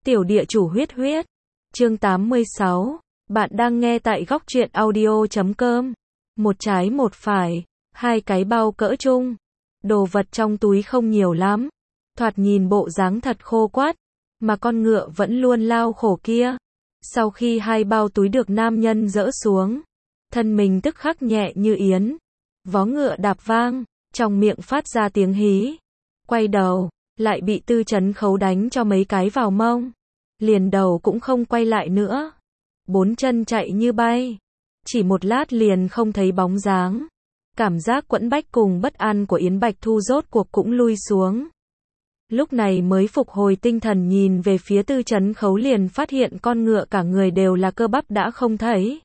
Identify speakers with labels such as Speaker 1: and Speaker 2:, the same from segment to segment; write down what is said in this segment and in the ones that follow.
Speaker 1: Tiểu địa chủ huyết huyết. Chương 86. Bạn đang nghe tại góc truyện audio.com. Một trái một phải, hai cái bao cỡ chung. Đồ vật trong túi không nhiều lắm. Thoạt nhìn bộ dáng thật khô quắt, mà con ngựa vẫn luôn lao khổ kia. Sau khi hai bao túi được nam nhân dỡ xuống, thân mình tức khắc nhẹ như yến. Vó ngựa đạp vang, trong miệng phát ra tiếng hí. Quay đầu, lại bị Tư Chấn Khấu đánh cho mấy cái vào mông. Liền đầu cũng không quay lại nữa. Bốn chân chạy như bay. Chỉ một lát liền không thấy bóng dáng. Cảm giác quẫn bách cùng bất an của Yến Bạch Thu rốt cuộc cũng lui xuống. Lúc này mới phục hồi tinh thần nhìn về phía Tư Chấn Khấu, liền phát hiện con ngựa cả người đều là cơ bắp đã không thấy.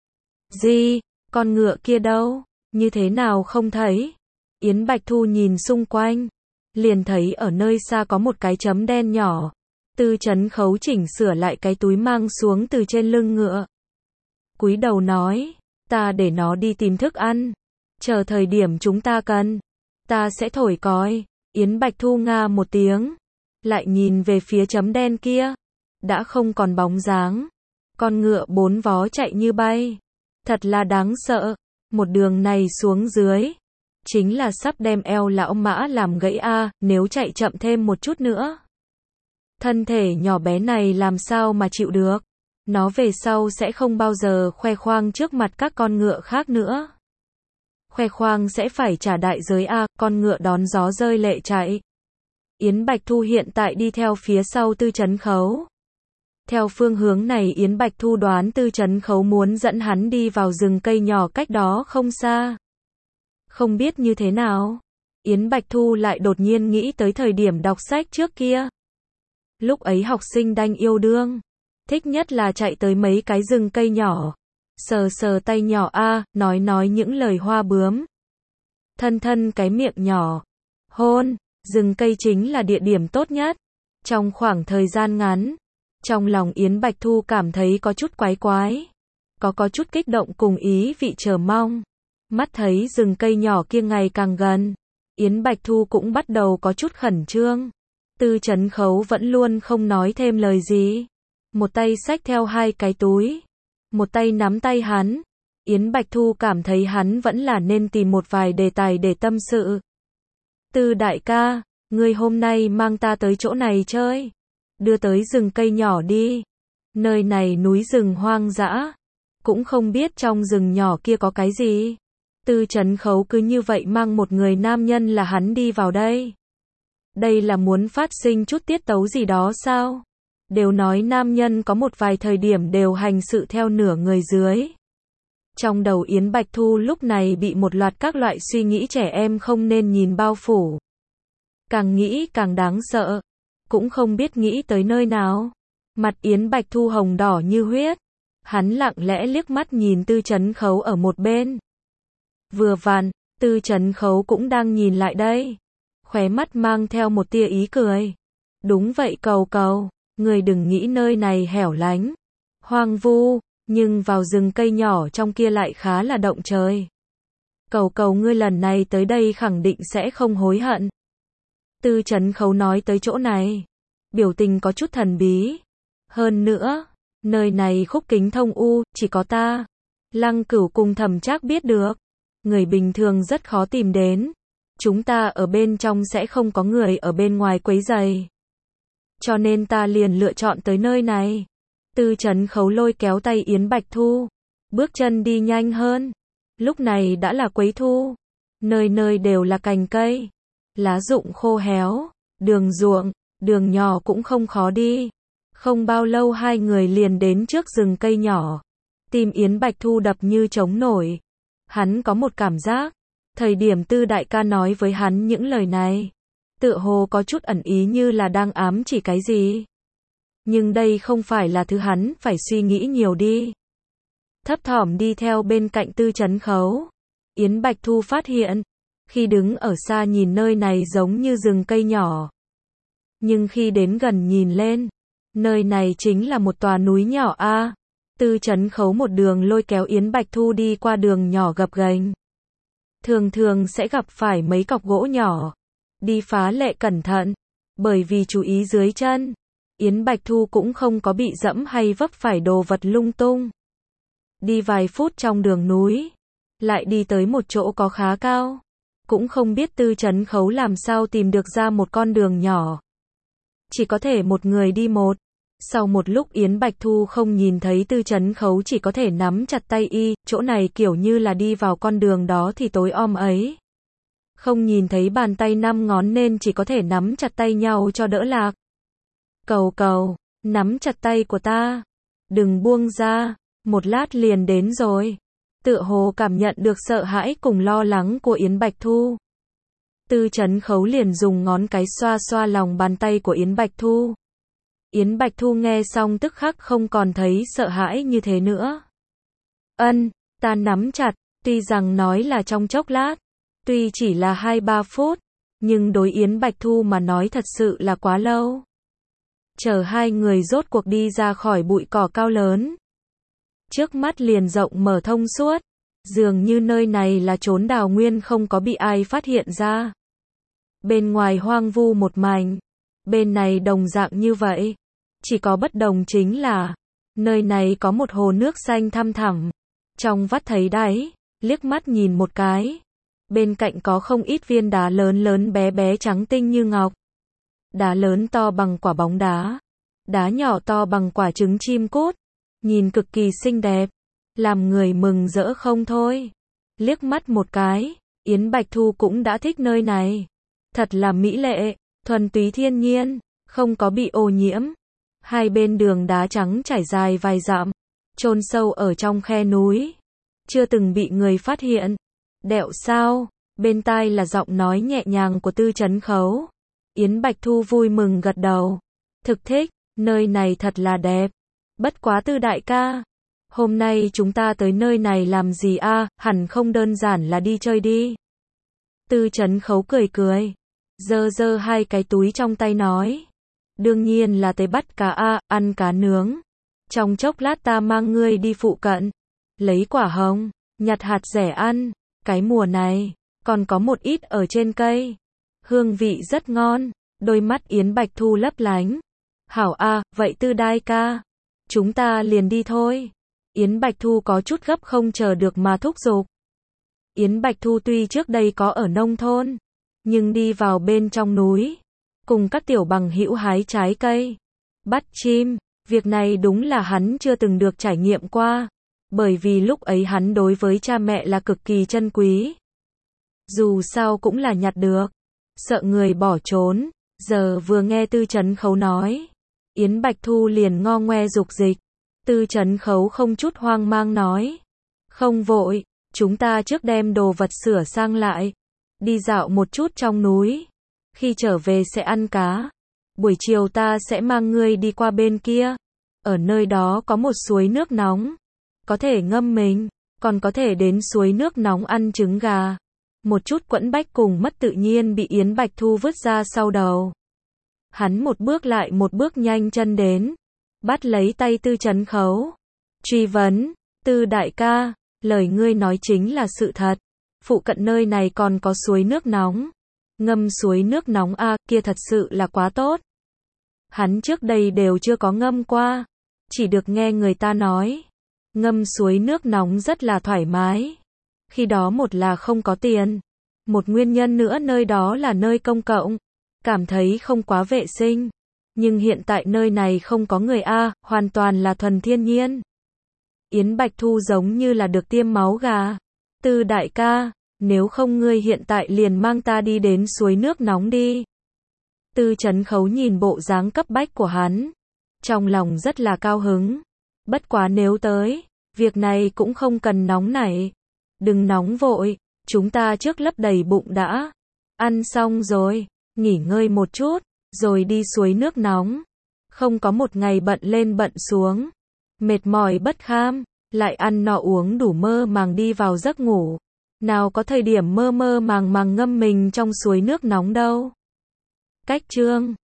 Speaker 1: Gì? Con ngựa kia đâu? Như thế nào không thấy? Yến Bạch Thu nhìn xung quanh, liền thấy ở nơi xa có một cái chấm đen nhỏ. Tư Chấn Khấu chỉnh sửa lại cái túi mang xuống từ trên lưng ngựa. Cúi đầu nói, ta để nó đi tìm thức ăn. Chờ thời điểm chúng ta cần, ta sẽ thổi còi. Yến Bạch Thu nga một tiếng, lại nhìn về phía chấm đen kia. Đã không còn bóng dáng. Con ngựa bốn vó chạy như bay. Thật là đáng sợ. Một đường này xuống dưới, chính là sắp đem eo lão mã làm gãy a, nếu chạy chậm thêm một chút nữa. Thân thể nhỏ bé này làm sao mà chịu được. Nó về sau sẽ không bao giờ khoe khoang trước mặt các con ngựa khác nữa. Khoe khoang sẽ phải trả đại giới a, con ngựa đón gió rơi lệ chạy. Yến Bạch Thu hiện tại đi theo phía sau Tư Chấn Khấu. Theo phương hướng này Yến Bạch Thu đoán Tư Chấn Khấu muốn dẫn hắn đi vào rừng cây nhỏ cách đó không xa. Không biết như thế nào, Yến Bạch Thu lại đột nhiên nghĩ tới thời điểm đọc sách trước kia. Lúc ấy học sinh đanh yêu đương, thích nhất là chạy tới mấy cái rừng cây nhỏ, sờ sờ tay nhỏ a, nói những lời hoa bướm. Thân cái miệng nhỏ, hôn, rừng cây chính là địa điểm tốt nhất. Trong khoảng thời gian ngắn, trong lòng Yến Bạch Thu cảm thấy có chút quái quái, có chút kích động cùng ý vị chờ mong. Mắt thấy rừng cây nhỏ kia ngày càng gần, Yến Bạch Thu cũng bắt đầu có chút khẩn trương. Tư Chấn Khấu vẫn luôn không nói thêm lời gì. Một tay xách theo hai cái túi, một tay nắm tay hắn. Yến Bạch Thu cảm thấy hắn vẫn là nên tìm một vài đề tài để tâm sự. Tư đại ca, ngươi hôm nay mang ta tới chỗ này chơi. Đưa tới rừng cây nhỏ đi. Nơi này núi rừng hoang dã. Cũng không biết trong rừng nhỏ kia có cái gì. Tư Chấn Khấu cứ như vậy mang một người nam nhân là hắn đi vào đây. Đây là muốn phát sinh chút tiết tấu gì đó sao? Đều nói nam nhân có một vài thời điểm đều hành sự theo nửa người dưới. Trong đầu Yến Bạch Thu lúc này bị một loạt các loại suy nghĩ trẻ em không nên nhìn bao phủ. Càng nghĩ càng đáng sợ. Cũng không biết nghĩ tới nơi nào. Mặt Yến Bạch Thu hồng đỏ như huyết. Hắn lặng lẽ liếc mắt nhìn Tư Chấn Khấu ở một bên. Vừa vặn, Tư Chấn Khấu cũng đang nhìn lại đây. Khóe mắt mang theo một tia ý cười. Đúng vậy cầu, người đừng nghĩ nơi này hẻo lánh, hoang vu, nhưng vào rừng cây nhỏ trong kia lại khá là động trời. Cầu ngươi lần này tới đây khẳng định sẽ không hối hận. Tư Chấn Khấu nói tới chỗ này, biểu tình có chút thần bí. Hơn nữa, nơi này khúc kính thông u, chỉ có ta, Lăng Cửu cùng Thẩm Trác biết được. Người bình thường rất khó tìm đến. Chúng ta ở bên trong sẽ không có người ở bên ngoài quấy rầy. Cho nên ta liền lựa chọn tới nơi này. Tư Chấn Khấu lôi kéo tay Yến Bạch Thu, bước chân đi nhanh hơn. Lúc này đã là quấy thu. Nơi nơi đều là cành cây, lá rụng khô héo, đường ruộng, đường nhỏ cũng không khó đi. Không bao lâu hai người liền đến trước rừng cây nhỏ. Tim Yến Bạch Thu đập như trống nổi. Hắn có một cảm giác, thời điểm Tư đại ca nói với hắn những lời này, tựa hồ có chút ẩn ý như là đang ám chỉ cái gì. Nhưng đây không phải là thứ hắn phải suy nghĩ nhiều đi. Thấp thỏm đi theo bên cạnh Tư Chấn Khấu. Yến Bạch Thu phát hiện, khi đứng ở xa nhìn nơi này giống như rừng cây nhỏ. Nhưng khi đến gần nhìn lên, nơi này chính là một tòa núi nhỏ a. Tư Chấn Khấu một đường lôi kéo Yến Bạch Thu đi qua đường nhỏ gập ghềnh. Thường sẽ gặp phải mấy cọc gỗ nhỏ. Đi phá lệ cẩn thận, bởi vì chú ý dưới chân. Yến Bạch Thu cũng không có bị dẫm hay vấp phải đồ vật lung tung. Đi vài phút trong đường núi, lại đi tới một chỗ có khá cao. Cũng không biết Tư Chấn Khấu làm sao tìm được ra một con đường nhỏ. Chỉ có thể một người đi một. Sau một lúc Yến Bạch Thu không nhìn thấy Tư Chấn Khấu, chỉ có thể nắm chặt tay y, chỗ này kiểu như là đi vào con đường đó thì tối om ấy. Không nhìn thấy bàn tay 5 ngón nên chỉ có thể nắm chặt tay nhau cho đỡ lạc. Cầu cầu, nắm chặt tay của ta. Đừng buông ra, một lát liền đến rồi. Tựa hồ cảm nhận được sợ hãi cùng lo lắng của Yến Bạch Thu. Tư Chấn Khấu liền dùng ngón cái xoa xoa lòng bàn tay của Yến Bạch Thu. Yến Bạch Thu nghe xong tức khắc không còn thấy sợ hãi như thế nữa. Ta nắm chặt, tuy rằng nói là trong chốc lát, tuy chỉ là 2-3 phút, nhưng đối Yến Bạch Thu mà nói thật sự là quá lâu. Chờ hai người rốt cuộc đi ra khỏi bụi cỏ cao lớn. Trước mắt liền rộng mở thông suốt, dường như nơi này là chốn đào nguyên không có bị ai phát hiện ra. Bên ngoài hoang vu một mảnh, bên này đồng dạng như vậy. Chỉ có bất đồng chính là, nơi này có một hồ nước xanh thăm thẳm, trong vắt thấy đáy, liếc mắt nhìn một cái. Bên cạnh có không ít viên đá lớn lớn bé bé trắng tinh như ngọc. Đá lớn to bằng quả bóng đá, đá nhỏ to bằng quả trứng chim cút, nhìn cực kỳ xinh đẹp, làm người mừng rỡ không thôi. Liếc mắt một cái, Yến Bạch Thu cũng đã thích nơi này. Thật là mỹ lệ, thuần túy thiên nhiên, không có bị ô nhiễm. Hai bên đường đá trắng trải dài vài dặm, chôn sâu ở trong khe núi, chưa từng bị người phát hiện. Đẹo sao? Bên tai là giọng nói nhẹ nhàng của Tư Chấn Khấu. Yến Bạch Thu vui mừng gật đầu. Thực thích, nơi này thật là đẹp. Bất quá Tư đại ca, hôm nay chúng ta tới nơi này làm gì a? Hẳn không đơn giản là đi chơi đi. Tư Chấn Khấu cười cười, giơ giơ hai cái túi trong tay nói. Đương nhiên là tới bắt cá a, ăn cá nướng. Trong chốc lát ta mang ngươi đi phụ cận, lấy quả hồng, nhặt hạt rẻ ăn. Cái mùa này, còn có một ít ở trên cây. Hương vị rất ngon. Đôi mắt Yến Bạch Thu lấp lánh. Hảo a, vậy Tư đại ca, chúng ta liền đi thôi. Yến Bạch Thu có chút gấp không chờ được mà thúc giục. Yến Bạch Thu tuy trước đây có ở nông thôn, nhưng đi vào bên trong núi, cùng các tiểu bằng hữu hái trái cây, bắt chim, việc này đúng là hắn chưa từng được trải nghiệm qua, bởi vì lúc ấy hắn đối với cha mẹ là cực kỳ trân quý. Dù sao cũng là nhặt được, sợ người bỏ trốn, giờ vừa nghe Tư Chấn Khấu nói, Yến Bạch Thu liền ngo ngoe dục dịch. Tư Chấn Khấu không chút hoang mang nói, không vội, chúng ta trước đem đồ vật sửa sang lại, đi dạo một chút trong núi, khi trở về sẽ ăn cá, buổi chiều ta sẽ mang ngươi đi qua bên kia, ở nơi đó có một suối nước nóng, có thể ngâm mình, còn có thể đến suối nước nóng ăn trứng gà. Một chút quẫn bách cùng mất tự nhiên bị Yến Bạch Thu vứt ra sau đầu. Hắn một bước lại một bước nhanh chân đến, bắt lấy tay Tư Chấn Khấu, truy vấn, Tư đại ca, lời ngươi nói chính là sự thật, phụ cận nơi này còn có suối nước nóng, ngâm suối nước nóng a, kia thật sự là quá tốt. Hắn trước đây đều chưa có ngâm qua, chỉ được nghe người ta nói, ngâm suối nước nóng rất là thoải mái. Khi đó một là không có tiền, một nguyên nhân nữa nơi đó là nơi công cộng, cảm thấy không quá vệ sinh. Nhưng hiện tại nơi này không có người a, hoàn toàn là thuần thiên nhiên. Yến Bạch Thu giống như là được tiêm máu gà. Tư đại ca, nếu không ngươi hiện tại liền mang ta đi đến suối nước nóng đi. Tư Chấn Khấu nhìn bộ dáng cấp bách của hắn, trong lòng rất là cao hứng. Bất quá nếu tới, việc này cũng không cần nóng nảy. Đừng nóng vội, chúng ta trước lấp đầy bụng đã. Ăn xong rồi, nghỉ ngơi một chút, rồi đi suối nước nóng. Không có một ngày bận lên bận xuống, mệt mỏi bất kham, lại ăn no uống đủ mơ màng đi vào giấc ngủ. Nào có thời điểm mơ mơ màng màng ngâm mình trong suối nước nóng đâu. Cách chương